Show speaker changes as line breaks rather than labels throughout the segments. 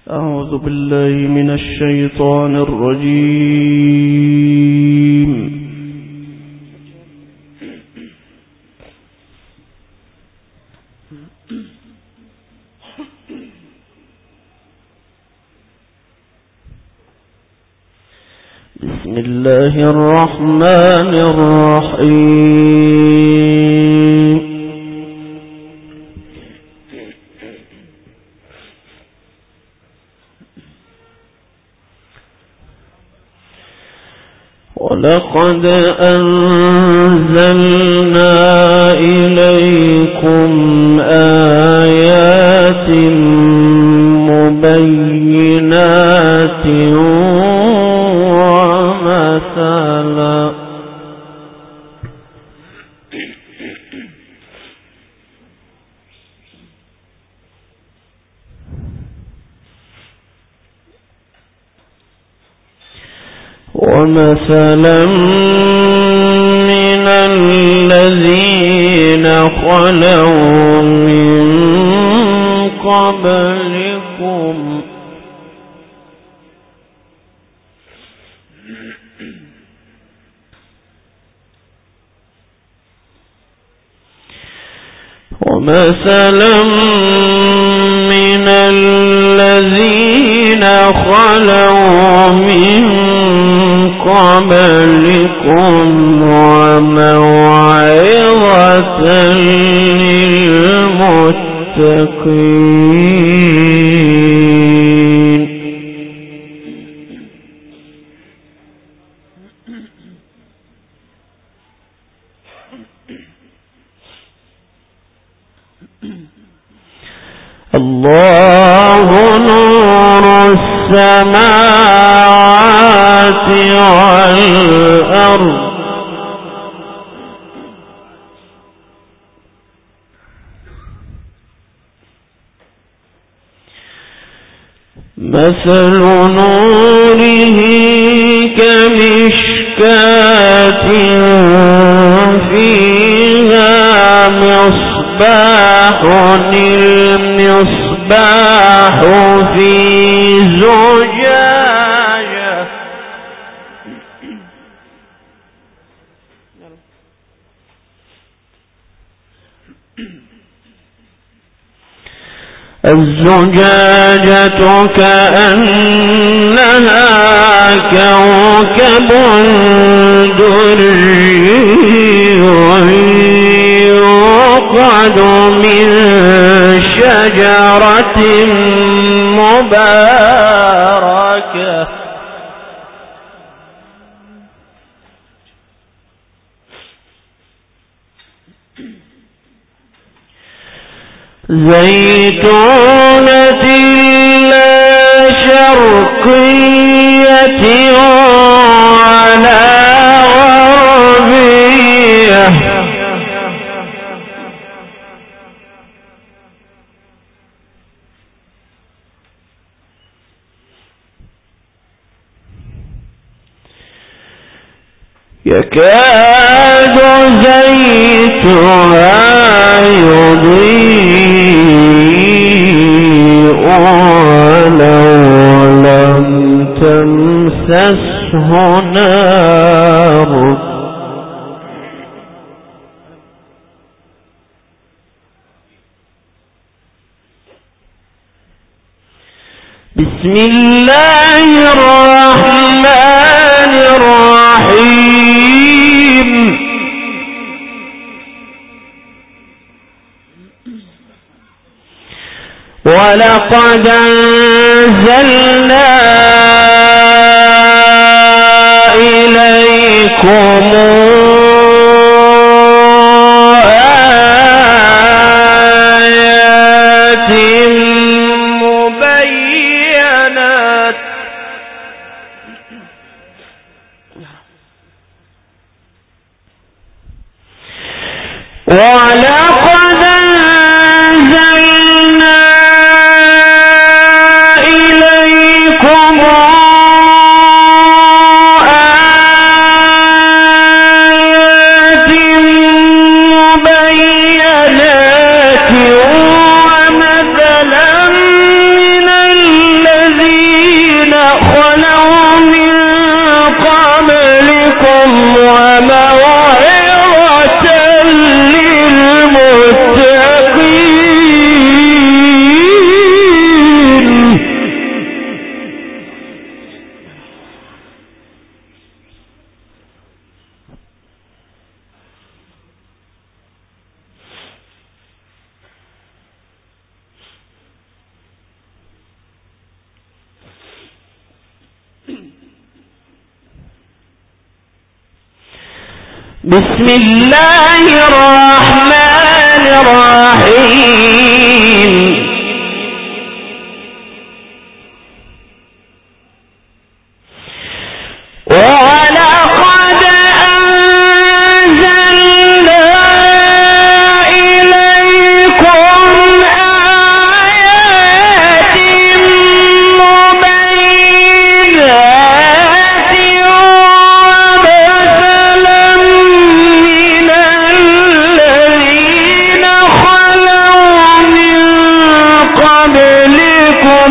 أعوذ بالله من الشيطان الرجيم. بسم الله الرحمن الرحيم. ولقد أنزلنا إليكم آيات مبينات ومثلا من الذين خلوا من قبلكم وموعظة للمتقين. الله نور السماوات والأرض مثل نوره كمشكاة فيها مصباح، المصباح في زجاجة الزجاجة كأنها كوكب دري يوقد من شجرة مباركة زيتونة لا شرقية ولا غربية يكاد زيتها يضيء ولو لم تمسسه نار بسم الله الرحمن الرحيم. ولقد أنزلنا إليكم آيات مبينات ولقد أنزلنا إليكم بسم الله الرحمن الرحيم ولقد أنزلنا إليكم آيات مبينات ومثلا من الذين خلوا من قبلكم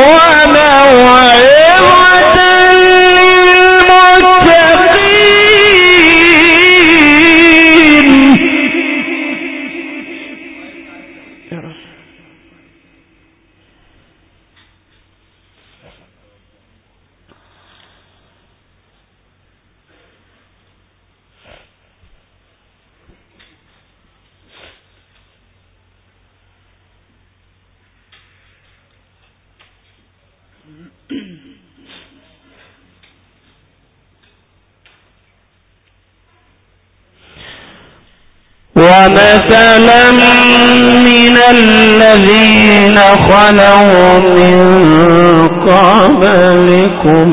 وموعظة ومثلا من الذين خلوا من قبلكم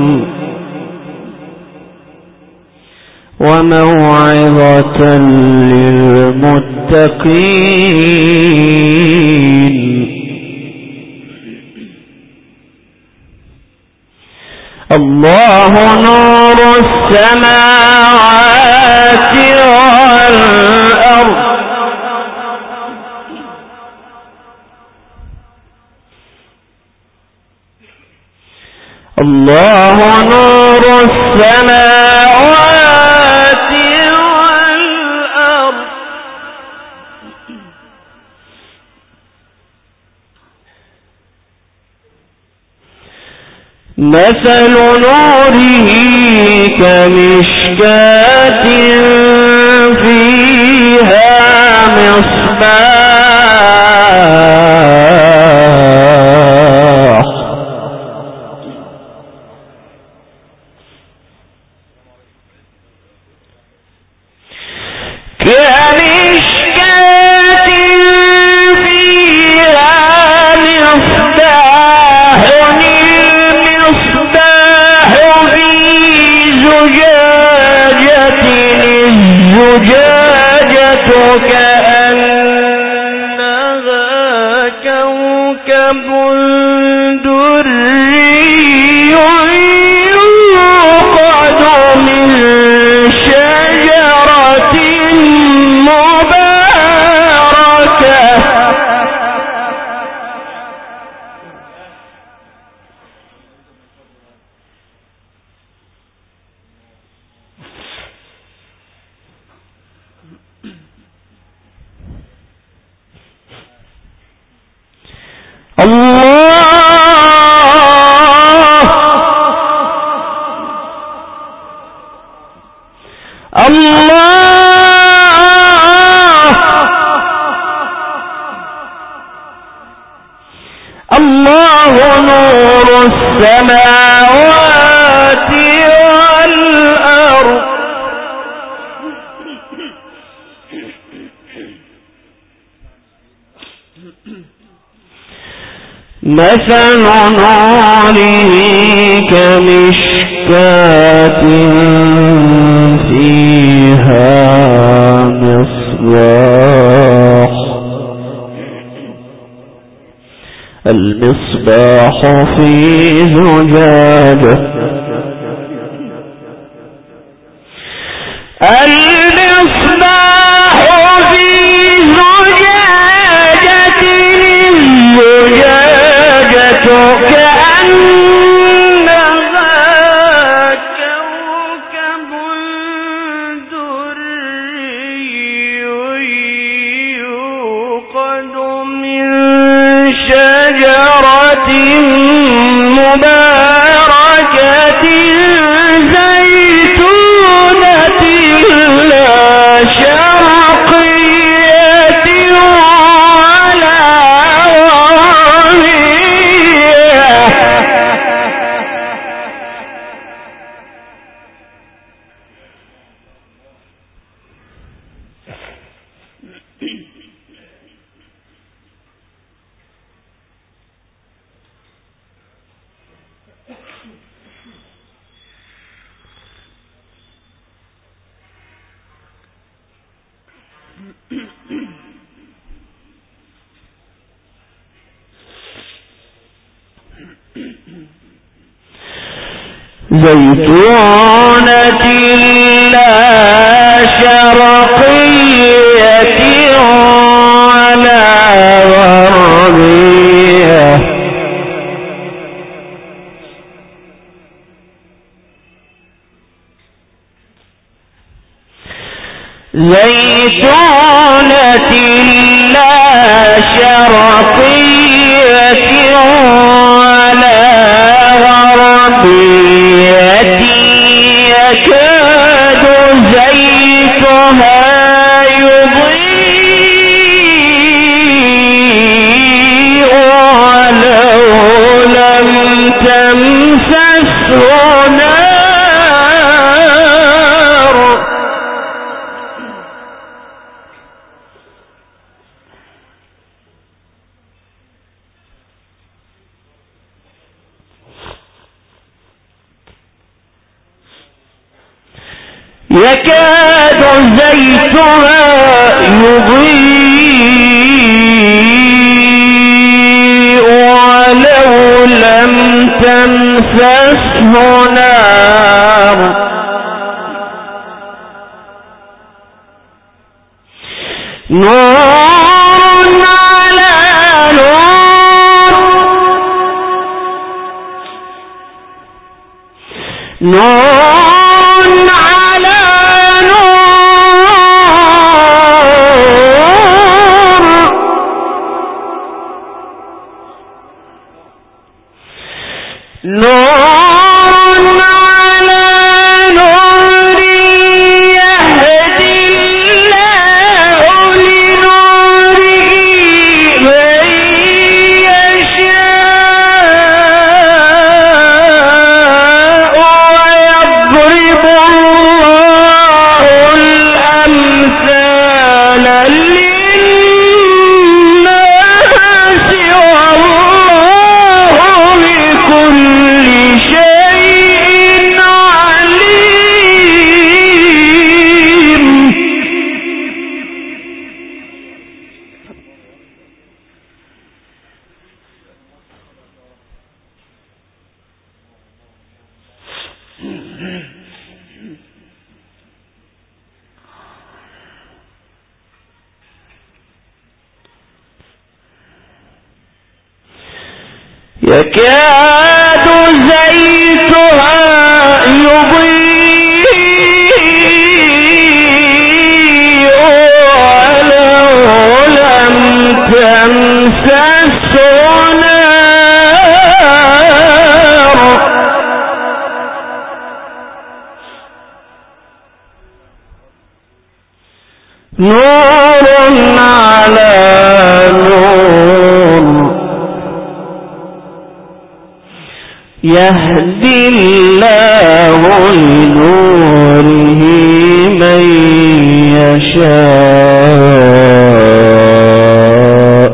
وموعظة للمتقين الله نور السماوات والأرض الله نور السماوات والأرض مثل نوره كمشكاة فيها مصباح الزجاجة كأنها كوكب دري يوقد من شجرة مباركة الله نور السماوات والأرض مثل نوره كمشكاة فيها مصباح المصباح في زجاجة المصباح في زجاجة الزجاجة كأنها كوكب دري يوقد من شجرة مباركة زيتونة لا شرقية ولا غربية زيتونة لا شرقية ولا غربية يكاد زيتها يضيء ولو لم تمسسه نار يكاد زيتها يضيء ولو لم تمسسه نار نور على نور نور على نور على نور يهدي الله لنوره من يشاء ويضرب الله الأمثال للناس والله بكل شيء عليم يكاد زيتها يضيء ولو لم تمسسه نار نور على نور يهدي الله لنوره من يشاء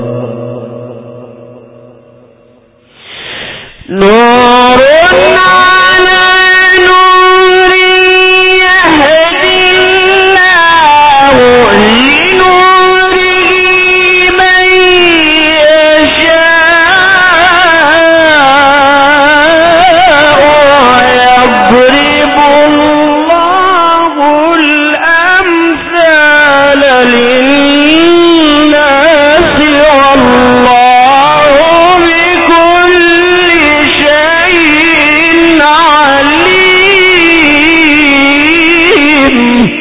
نور على نور يهدي الله لنوره من يشاء ويضرب الله الأمثال للناس والله بكل شيء عليم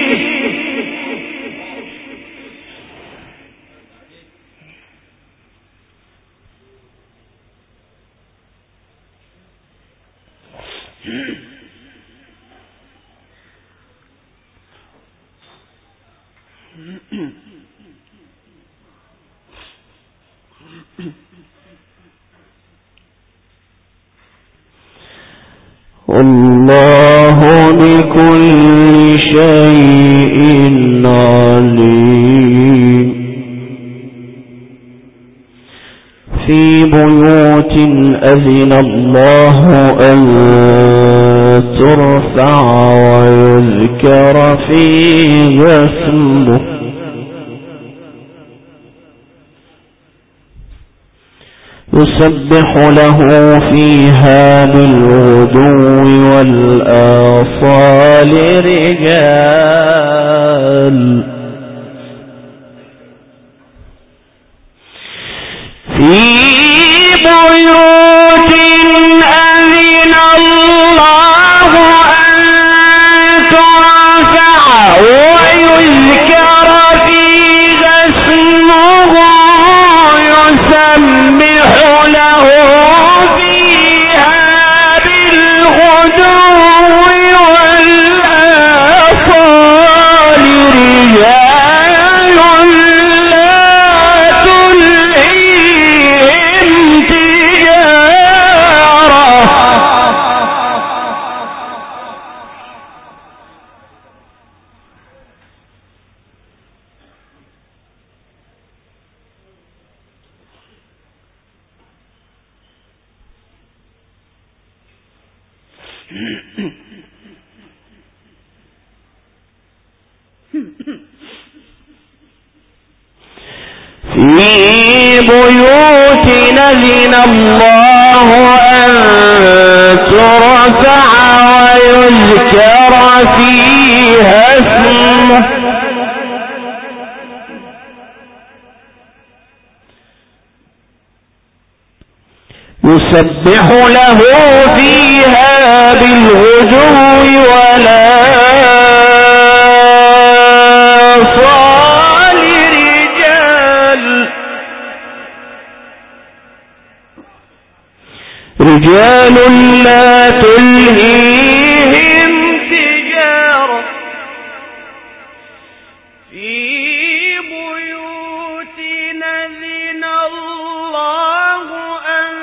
الله بكل شيء عليم في بيوت أذن الله أن ترفع ويذكر فيها اسمه يسبح له فيها بالغدو والآصال رجال في بيوت أذن الله أن ترفع ويذكر فيها اسمه يسبح له فيها بالغدو والآصال رجال لا تلهيهم في بيوت أذن الله أن ترفع ويذكر فيها اسمه يسبح له فيها بالغدو والآصال رجال لا تلهيهم تجارة في بيوت أذن الله أن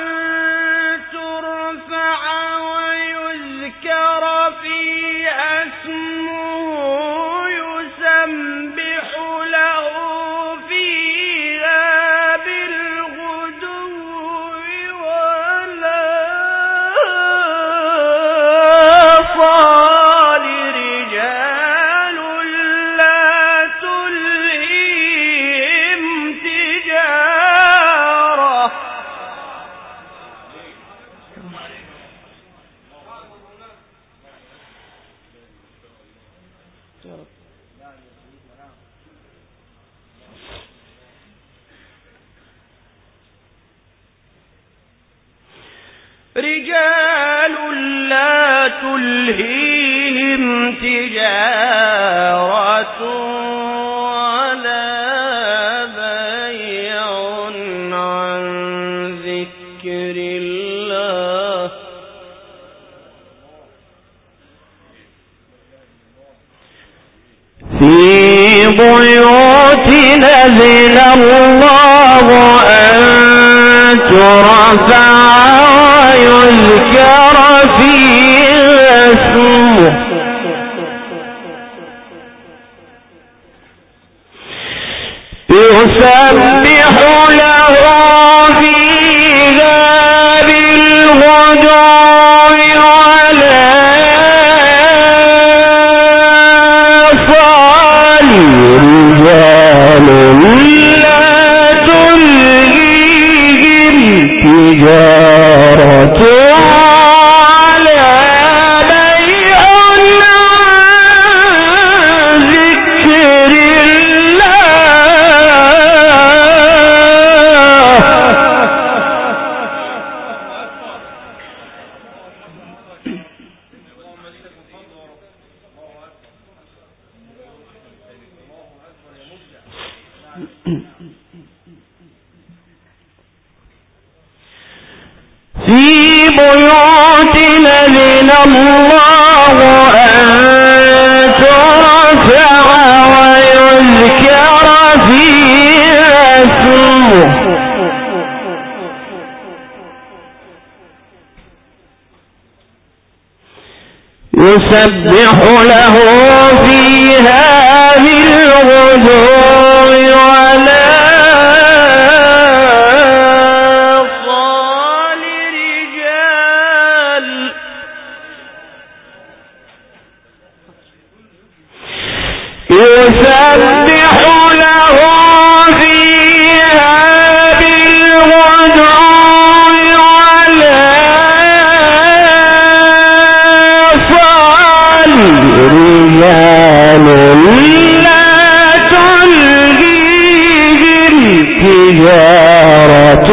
ترفع ويذكر فيها اسمه يسبح له فيها بالغدو والآصال رجال لا تلهيهم تجارة رجال لا تلهيهم تجارة ولا بيع عن ذكر الله في بيوت أذن الله أن ترفع ويذكر فيها اسمه يسبح له فيها بالغدو والآصال رجال لا تلهيهم تجارة ولا بيع عن ذكر في بيوت أذن الله أن ترفع ويذكر فيها اسمه يسبح له فيها بالغدو والآصال يسبح له فيها بالغدو والآصال رجال لا تلهيهم تجارة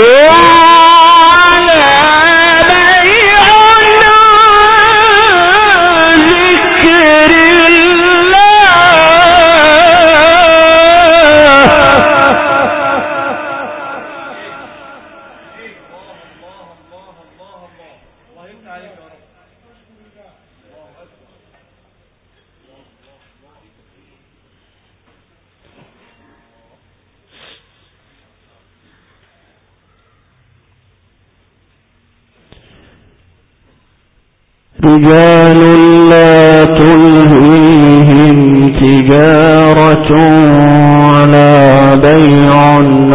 رجال لا تلهيهم تجارة ولا بيع عن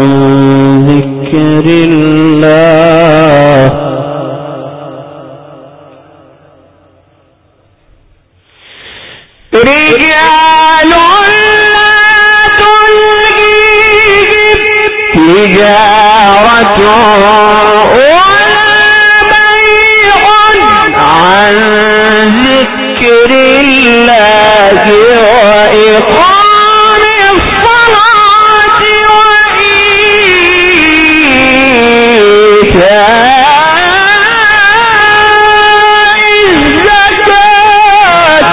ذكر الله رجال لا تلهيهم تجارة عن ذكر الله وإقام الصلاة وإيتاء الزكاة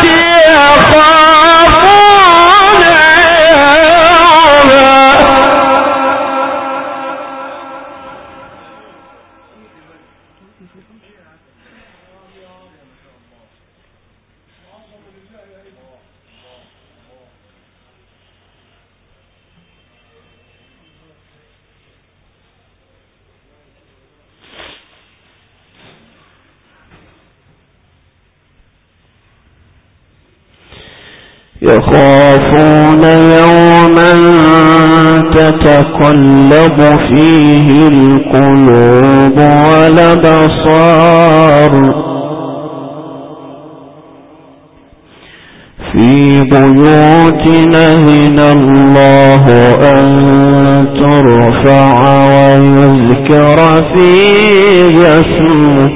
يخافون يوما تتقلب فيه القلوب والأبصار في بيوت نهن الله أن ترفع ويذكر فيها اسمه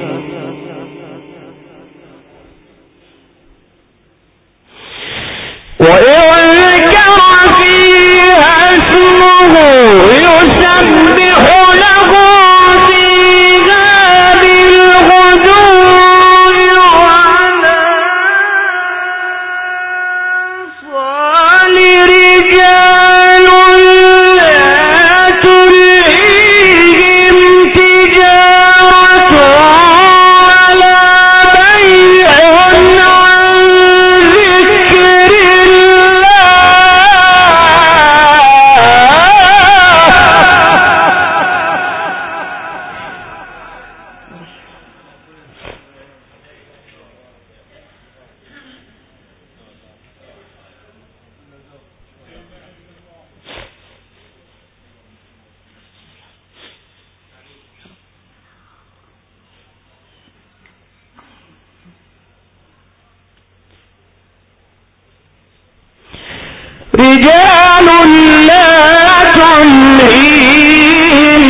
ويذكر فيها اسمه يسبح له فيها بالغدو والآصال رجال لا تلهيهم تجارة ولا بيع عن ذكر رجال لا تلهيهم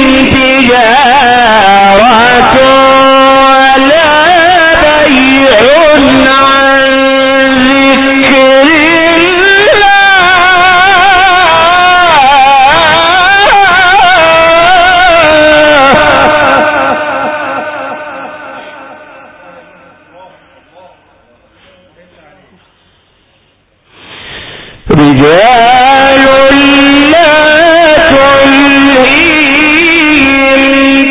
تجارة ولا بيع عن ذكر رجال لا تلهيهم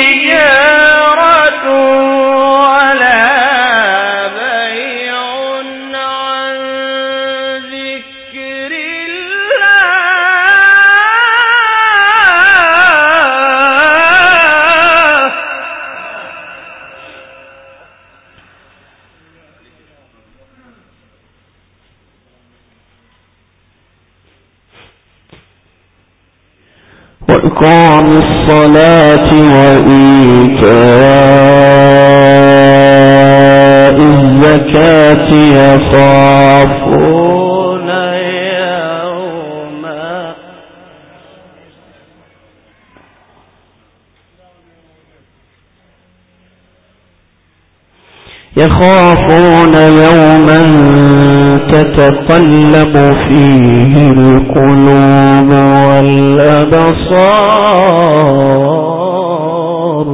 تجارة ولا بيع عن ذكر الله وإقام الصلاة وإيتاء الزكاة يخافون يخافون يوما تتقلب فيه القلوب والأبصار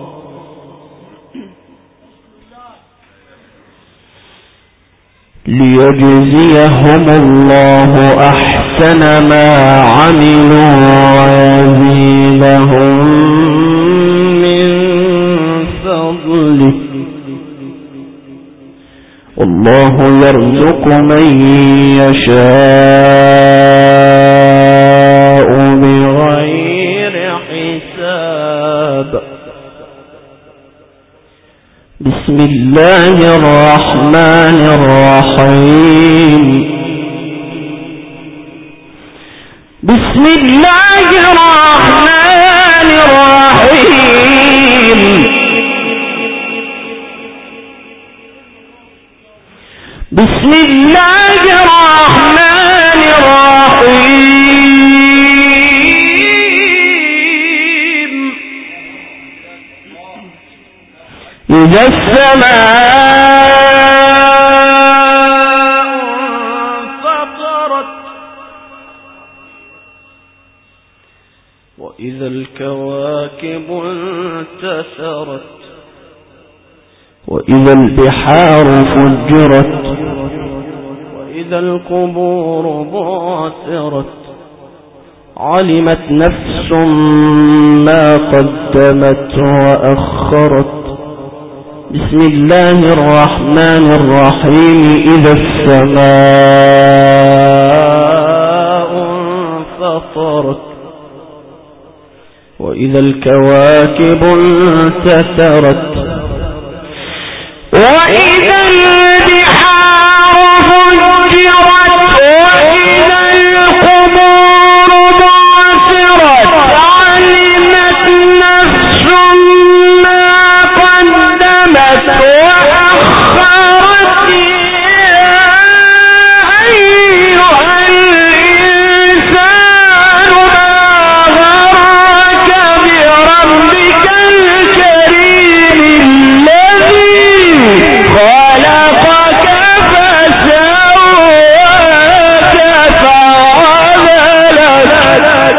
ليجزيهم الله أحسن ما عملوا ويزيدهم من فضله والله يرزق من يشاء بغير حساب. بسم الله الرحمن الرحيم. بسم الله الرحمن الرحيم. بسم الله الرحمن الرحيم. إذا السماء انفطرت وإذا الكواكب انتثرت وإذا البحار فجرت وإذا القبور بعثرت علمت نفس ما قدمت وأخرت. بسم الله الرحمن الرحيم. إذا السماء انفطرت وإذا الكواكب انتثرت وإذا البحار فجرت وإذا القبور بعثرت علمت نفس ما قدمت وأخرت. يا أيها الإنسان ما غرك بربك الكريم الذي خلقك فسواك فعدلك.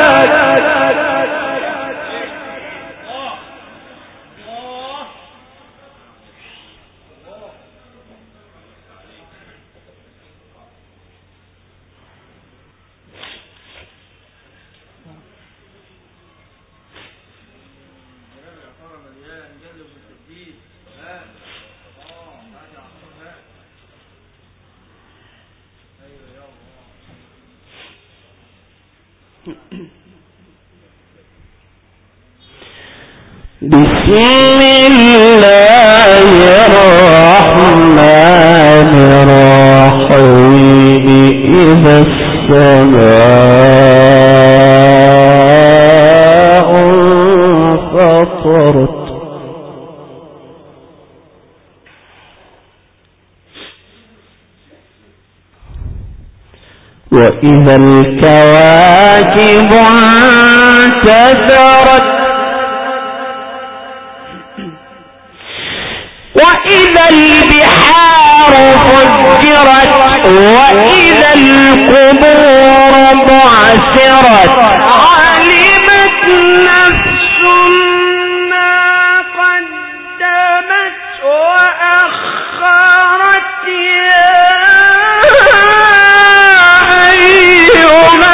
بسم الله الرحمن الرحيم. إذا السماء انفطرت وإذا الكواكب انتثرت وإذا البحار فجرت وإذا القبور بعثرت علمت نفس ما قدمت وأخرت. يا أيها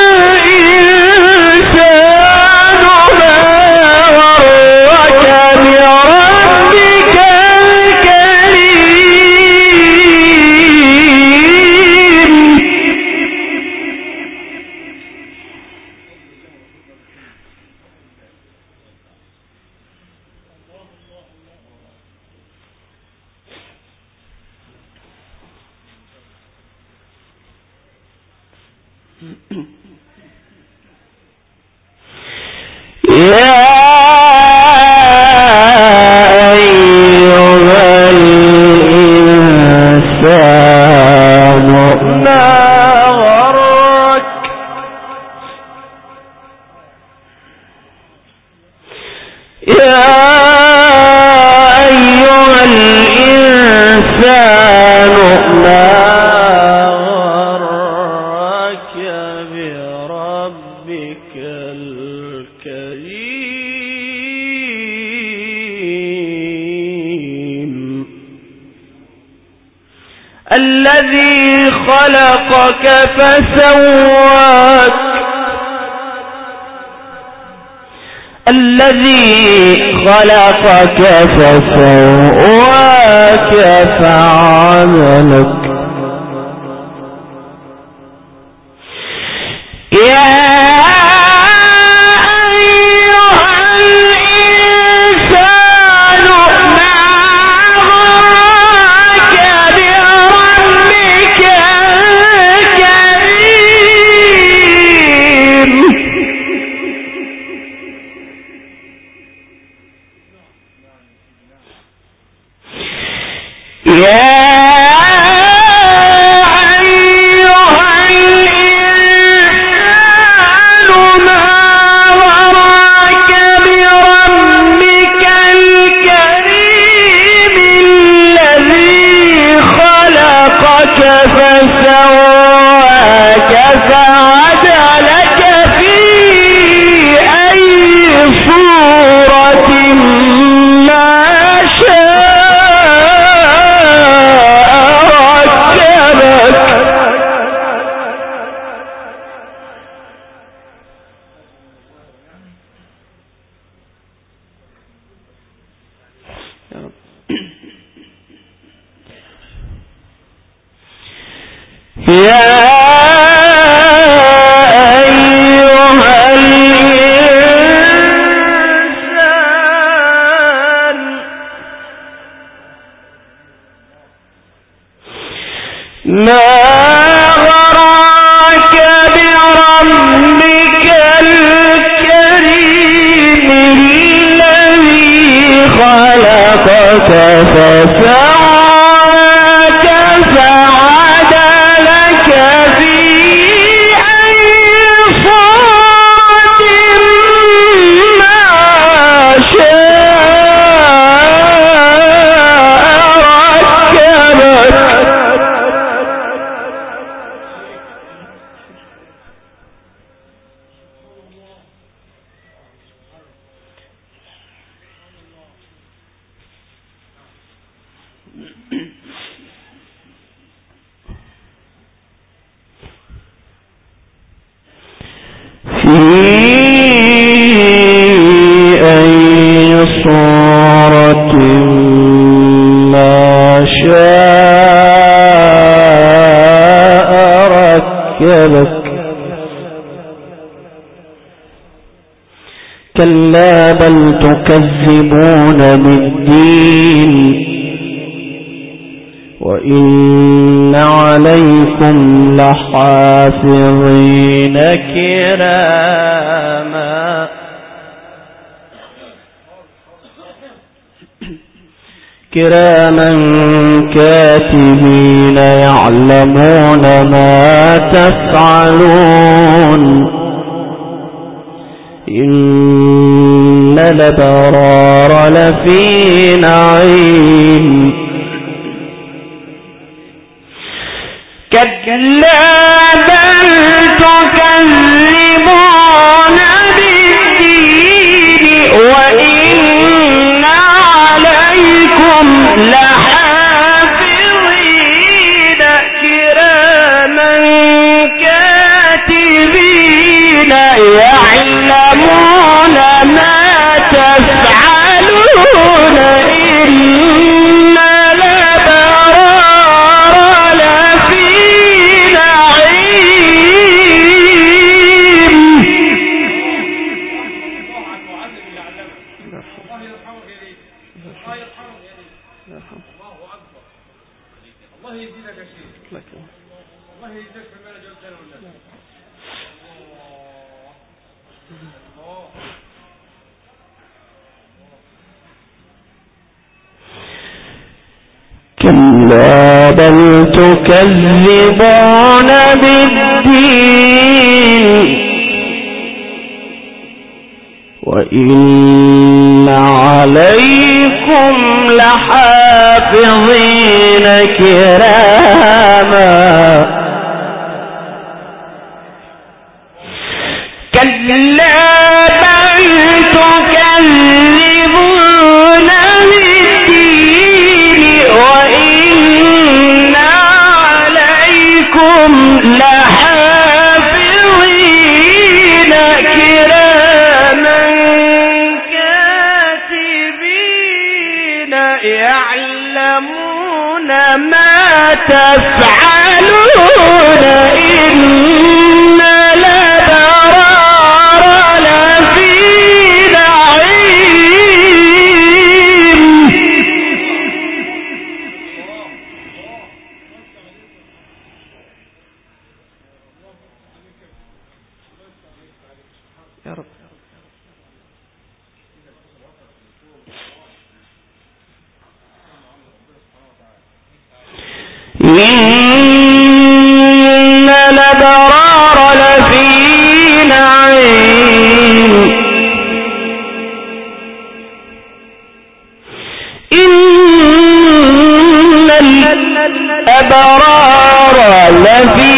الإنسان ما غرك بربك يا أيها الإنسان الذي خلقك فسواك الذي خلقك فسواك فعدلك يا كلا بل تكذبون بالدين وإن عليكم لحافظين كراما كاتبين يعلمون ما تفعلون إن الأبرار لفي نعيم كلا بل تكذبون بالدين وإن عليكم لحافظين كراما كاتبين يعلمون ما تفعلون إن الأبرار لفي نعيم الله يزيدك يا شيخ الله يزيدك في المال جوزنا والناس كلا بل تكذبون بالدين وإن عليكم لحافظين كراما كلا بل تكذبون بالدين وإن
يعلمون ما تفعلون إن الأبرار لفي نعيم يا رب. إن الأبرار لفي نعيم إن الأبرار لفي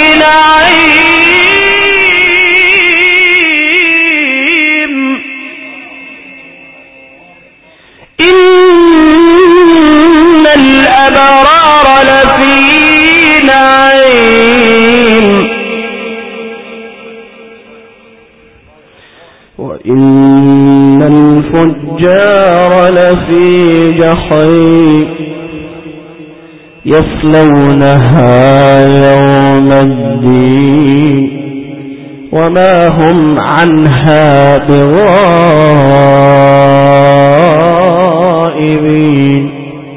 نعيم إن الأبرار لفي نعيم وإن الفجار لفي جحيم يصلونها يوم الدين وما هم عنها بغائبين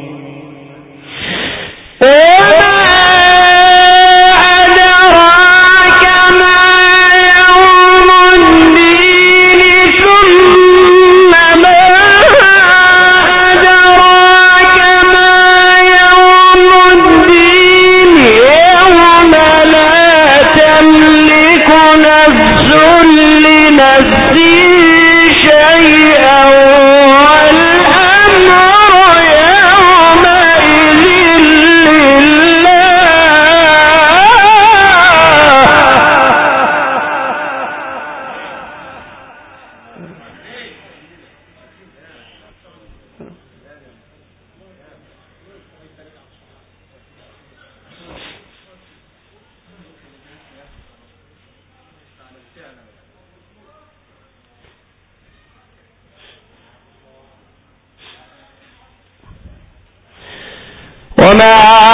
وما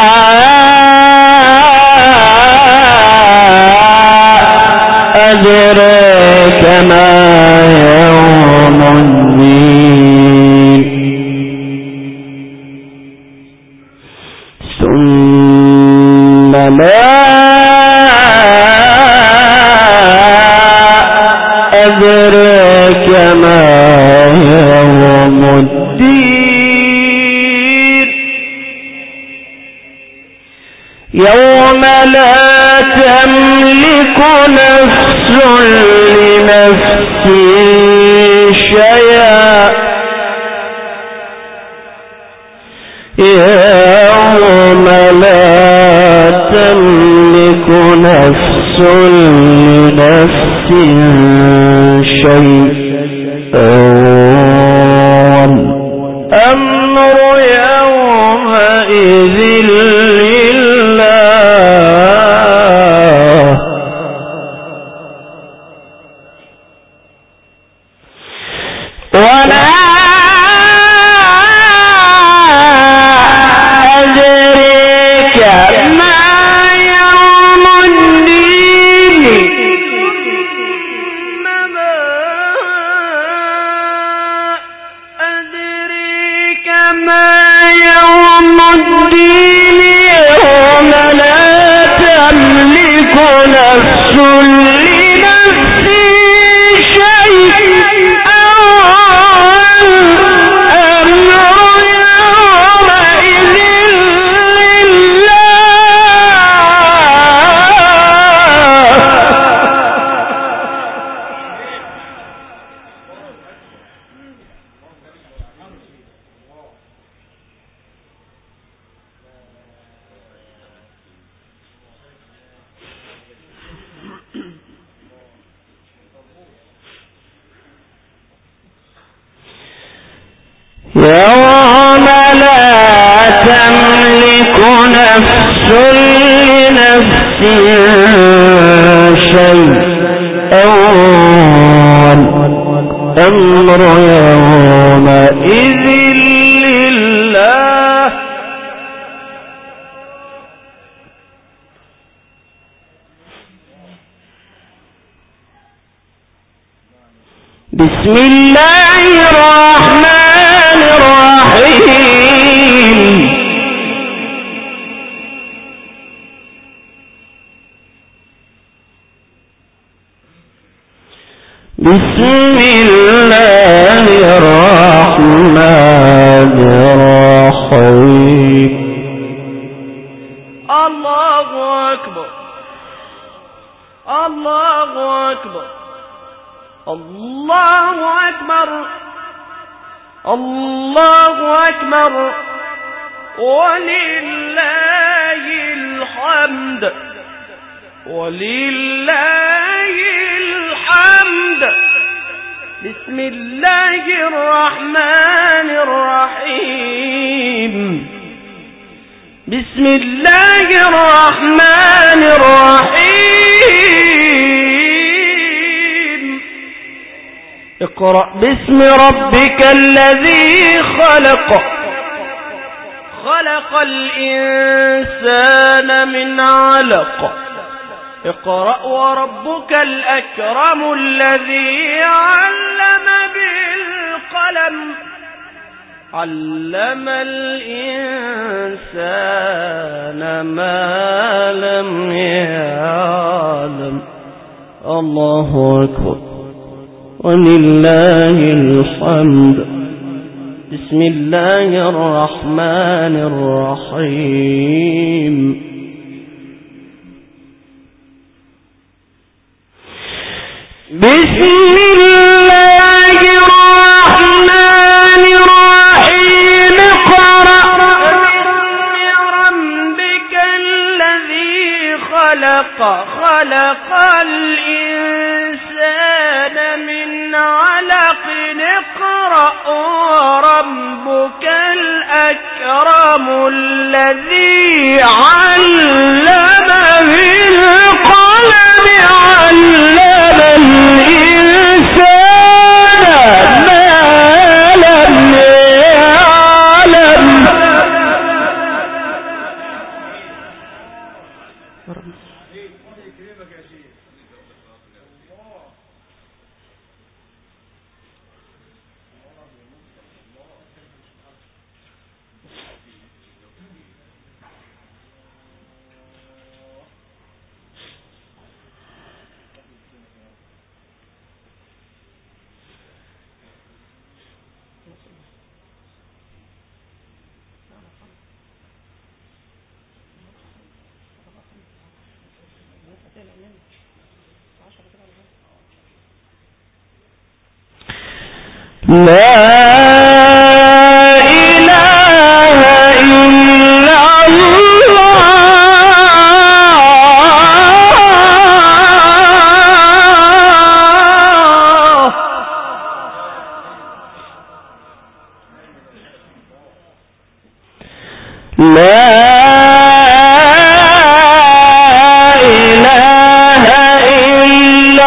أدريك ما يوم الدين ثم ما أدريك ما يوم الدين يوم لا تملك نفس لنفس شيئا يوم لا تملك نفس لنفس شيئا والأمر يومئذ يوم لا تملك نفس لنفس شيئا والأمر يومئذ لله بسم الله الرحمن الرحيم بسم الله الرحمن الرحيم
الله أكبر الله أكبر الله أكبر الله أكبر ولله الحمد ولله الحمد بسم الله الرحمن الرحيم بسم الله الرحمن الرحيم اقرأ باسم ربك الذي خلق خلق الإنسان من علق اقرأ وربك الأكرم الذي علم بالقلم علم الإنسان ما لم يعلم الله أكبر ولله الحمد بسم الله الرحمن الرحيم
بسم الله الرحمن الرحيم اقرأ
باسم ربك الذي خلق خلق الإنسان من علق اقرأ وربك الأكرم الذي علم بالقلم علم الإنسان ما لم يعلم لا إله إلا الله لا إله إلا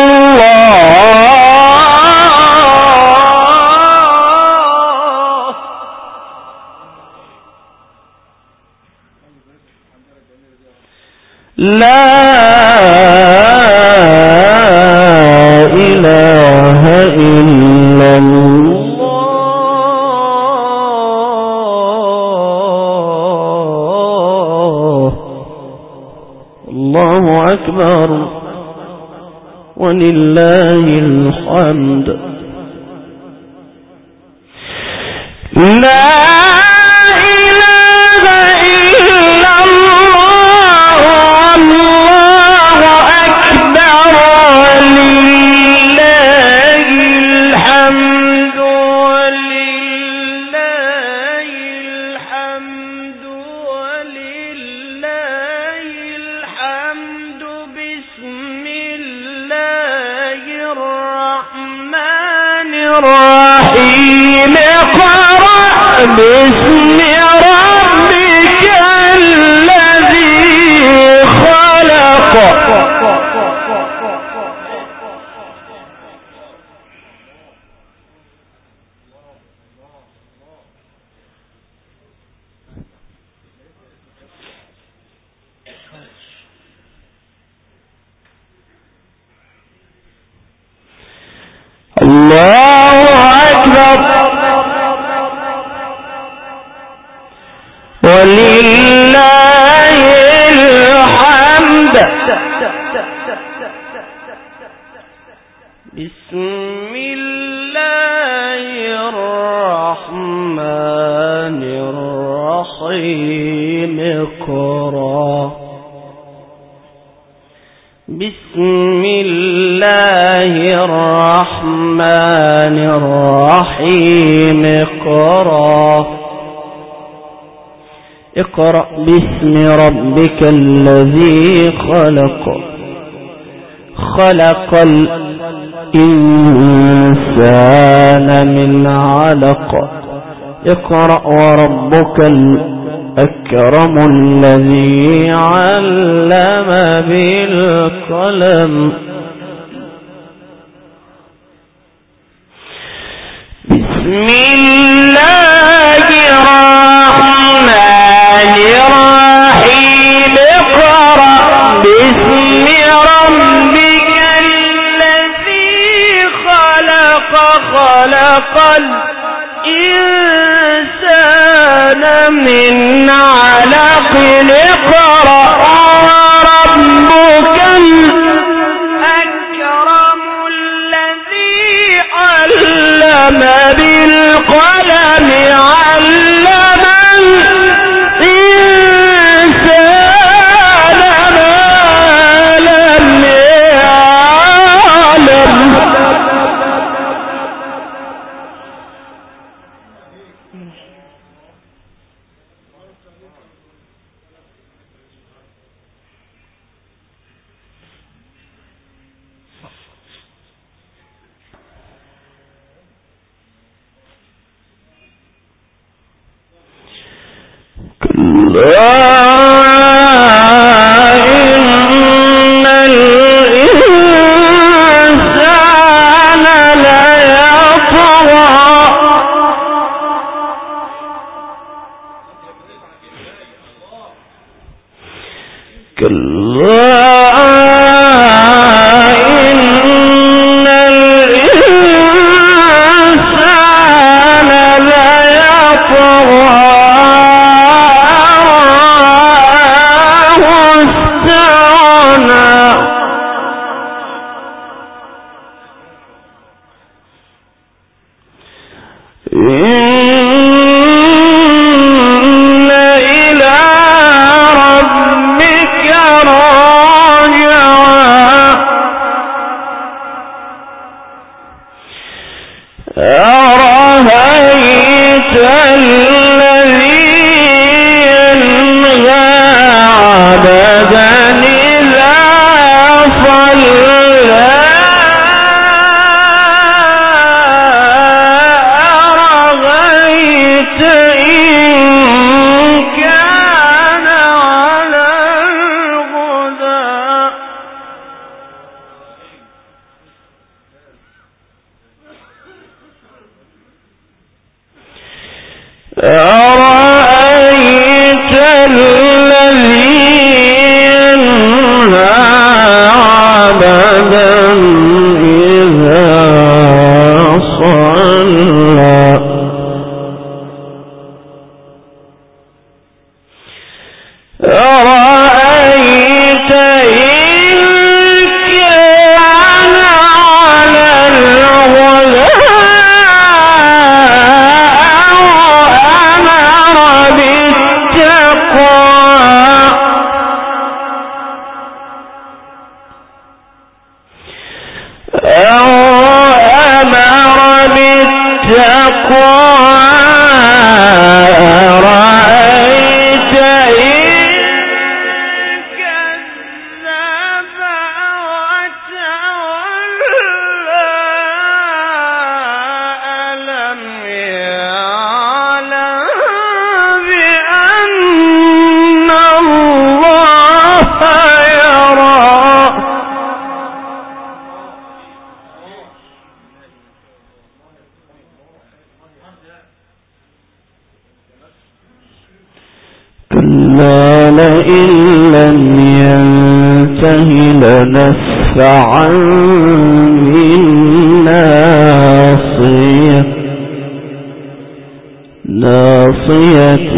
لا إله إلا الله الله أكبر ولله الحمد لا الرحيم اقرأ باسم ربك الذي خلق
الله أكبر ولله الحمد بسم الله الرحمن الرحيم اقرأ بسم الله الرحمن الرحيم اقرأ باسم ربك الذي خلق الإنسان من علق اقرأ وربك الأكرم الذي علم بالقلم بسم الله الرحمن الرحيم اقرأ باسم ربك الذي خلق الإنسان من علق اقرأ وربك الأكرم الذي علم بالقلم علم الإنسان ما لم يعلم إن الإنسان ليطغى إن الإنسان ليطغى أرأيت الذي ينهى عبدا إذا صلى أرأيت إن كان على الهدى أرأيت الذي ينهى عبدا إذا صلى أرأيت إن كان على الهدى أرأيت إن كذب وتولى ألم يعلم بأن الله يرى كلا لئن لم ينته لنسفعا بالناصية ناصية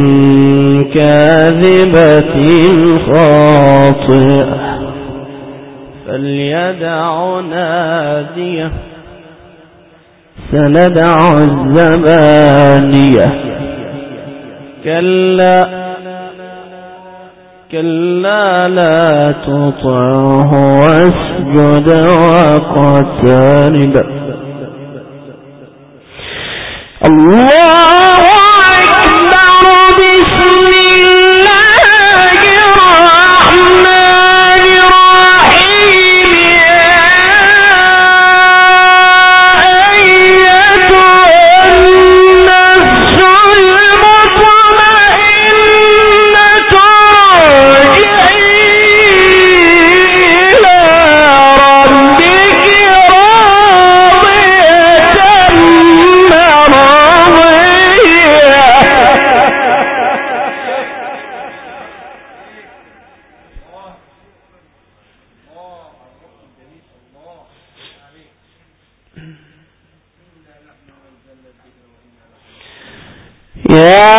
كاذبة خاطئة فليدع ناديه سندع الزبانية كلا لا تطعه واسجد واقترب الله أكبر بسم الله الرحمن الرحيم يا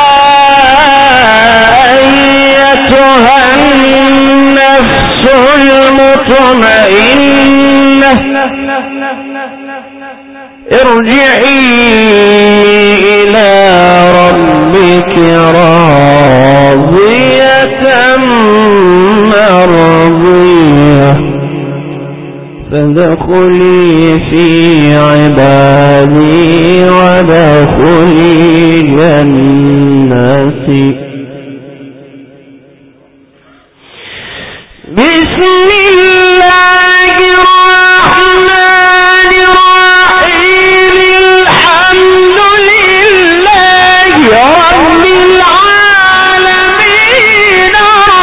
أيتها النفس المطمئنة ارجعي إلى ربك راضية مرضية فادخلي في عبادي وادخلي جنتي بسم الله الرحمن الرحيم الحمد لله رب العالمين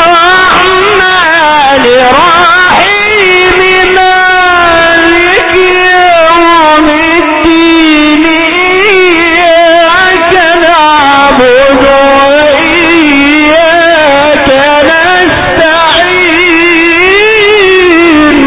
الرحمن الرحيم مالك يوم الدين إياك نعبد وإياك نستعين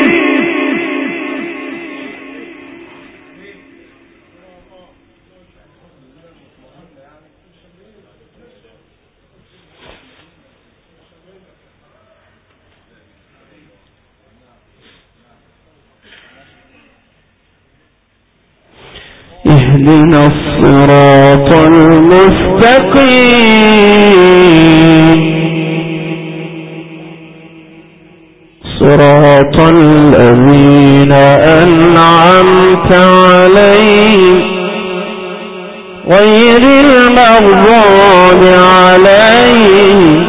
اهدنا الصراط المستقيم صراط الذين أنعمت عليهم غير المغضوب عليهم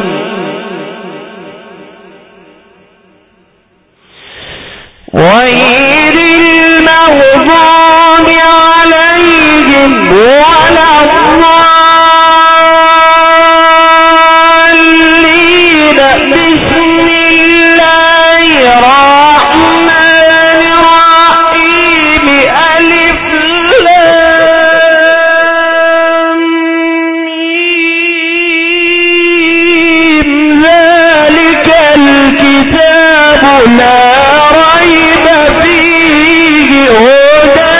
غير المغضوب عليهم ولا الضالين بسم الله الرحمن الرحيم ألف لام ميم ذلك الكتاب لا ريب فيه هدى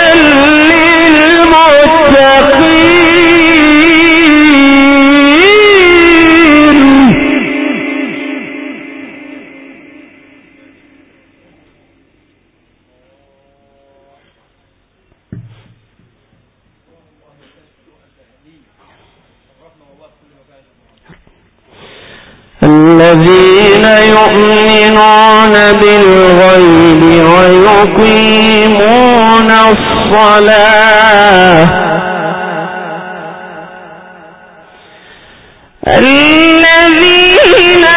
للمتقين الذين يؤمنون بالغيب ويقيمون الصلاة الذين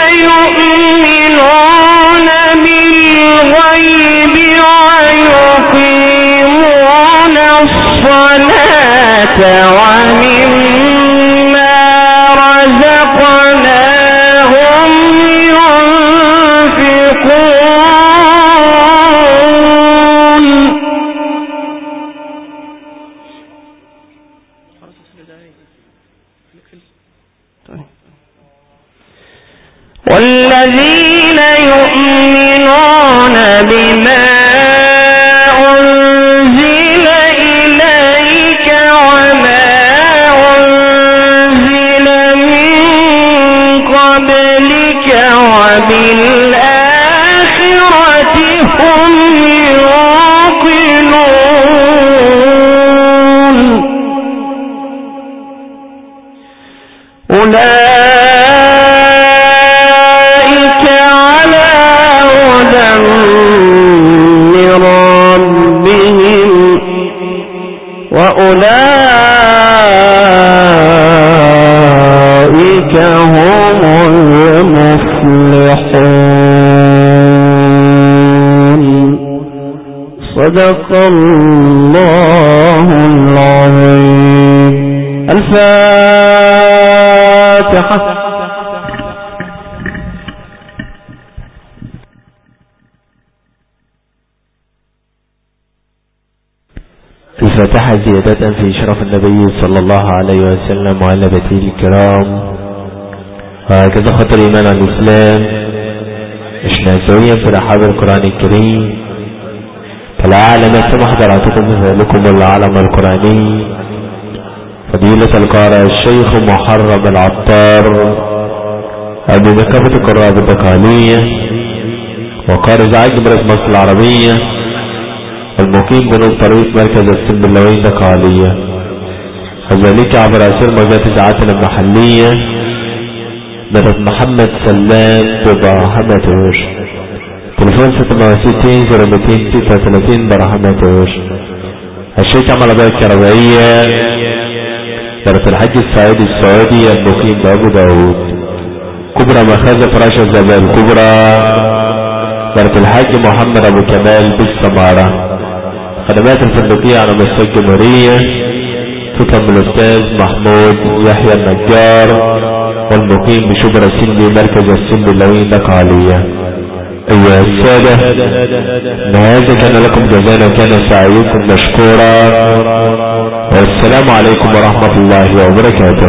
يؤمنون بالغيب ويقيمون الصلاة ومما رزقناهم ينفقون والذين يؤمنون بما أنزل إليك وما أولئك على هدى من ربهم وأولئك هم المفلحون. صدق الله العظيم. الفاتحة.
الفاتحة زيادة في شرف النبي صلى الله عليه وسلم وعلى بيته الكرام، وهكذا خطر إيمان الإسلام إشنا سويا في رحاب القرآن الكريم. فلا أعلم سمح حضراتكم لكم العالم القرآني فضيلة القارئ الشيخ محرم العطار أبو مكافة القراء بالدقالية وقارئ زعيم جمهورية مصر العربية المقيم بنوب طريق مركز السنبلاوين دقالية، وذلك عبر أسير موجات إذاعاتنا المحلية من محمد سلام ببرهمتوش. تلفون 66 برهمتوش. الشيخ عمل أبواب الكهربائية دارة الحج السعيدي السعودي المقيم بأبو داود. كبرى مخازن فراشة الزبال الكبرى دارة الحج محمد أبو كمال بالسمارة. خدمات الفندقية على مستوى الجمهورية تتم الأستاذ محمود يحيى النجار والمقيم بشبرا سندي مركز السنبلاوين دقالية. أيها السادة، هذا كان لكم جزانا كان سعيكم مشكورا، والسلام عليكم ورحمة الله وبركاته.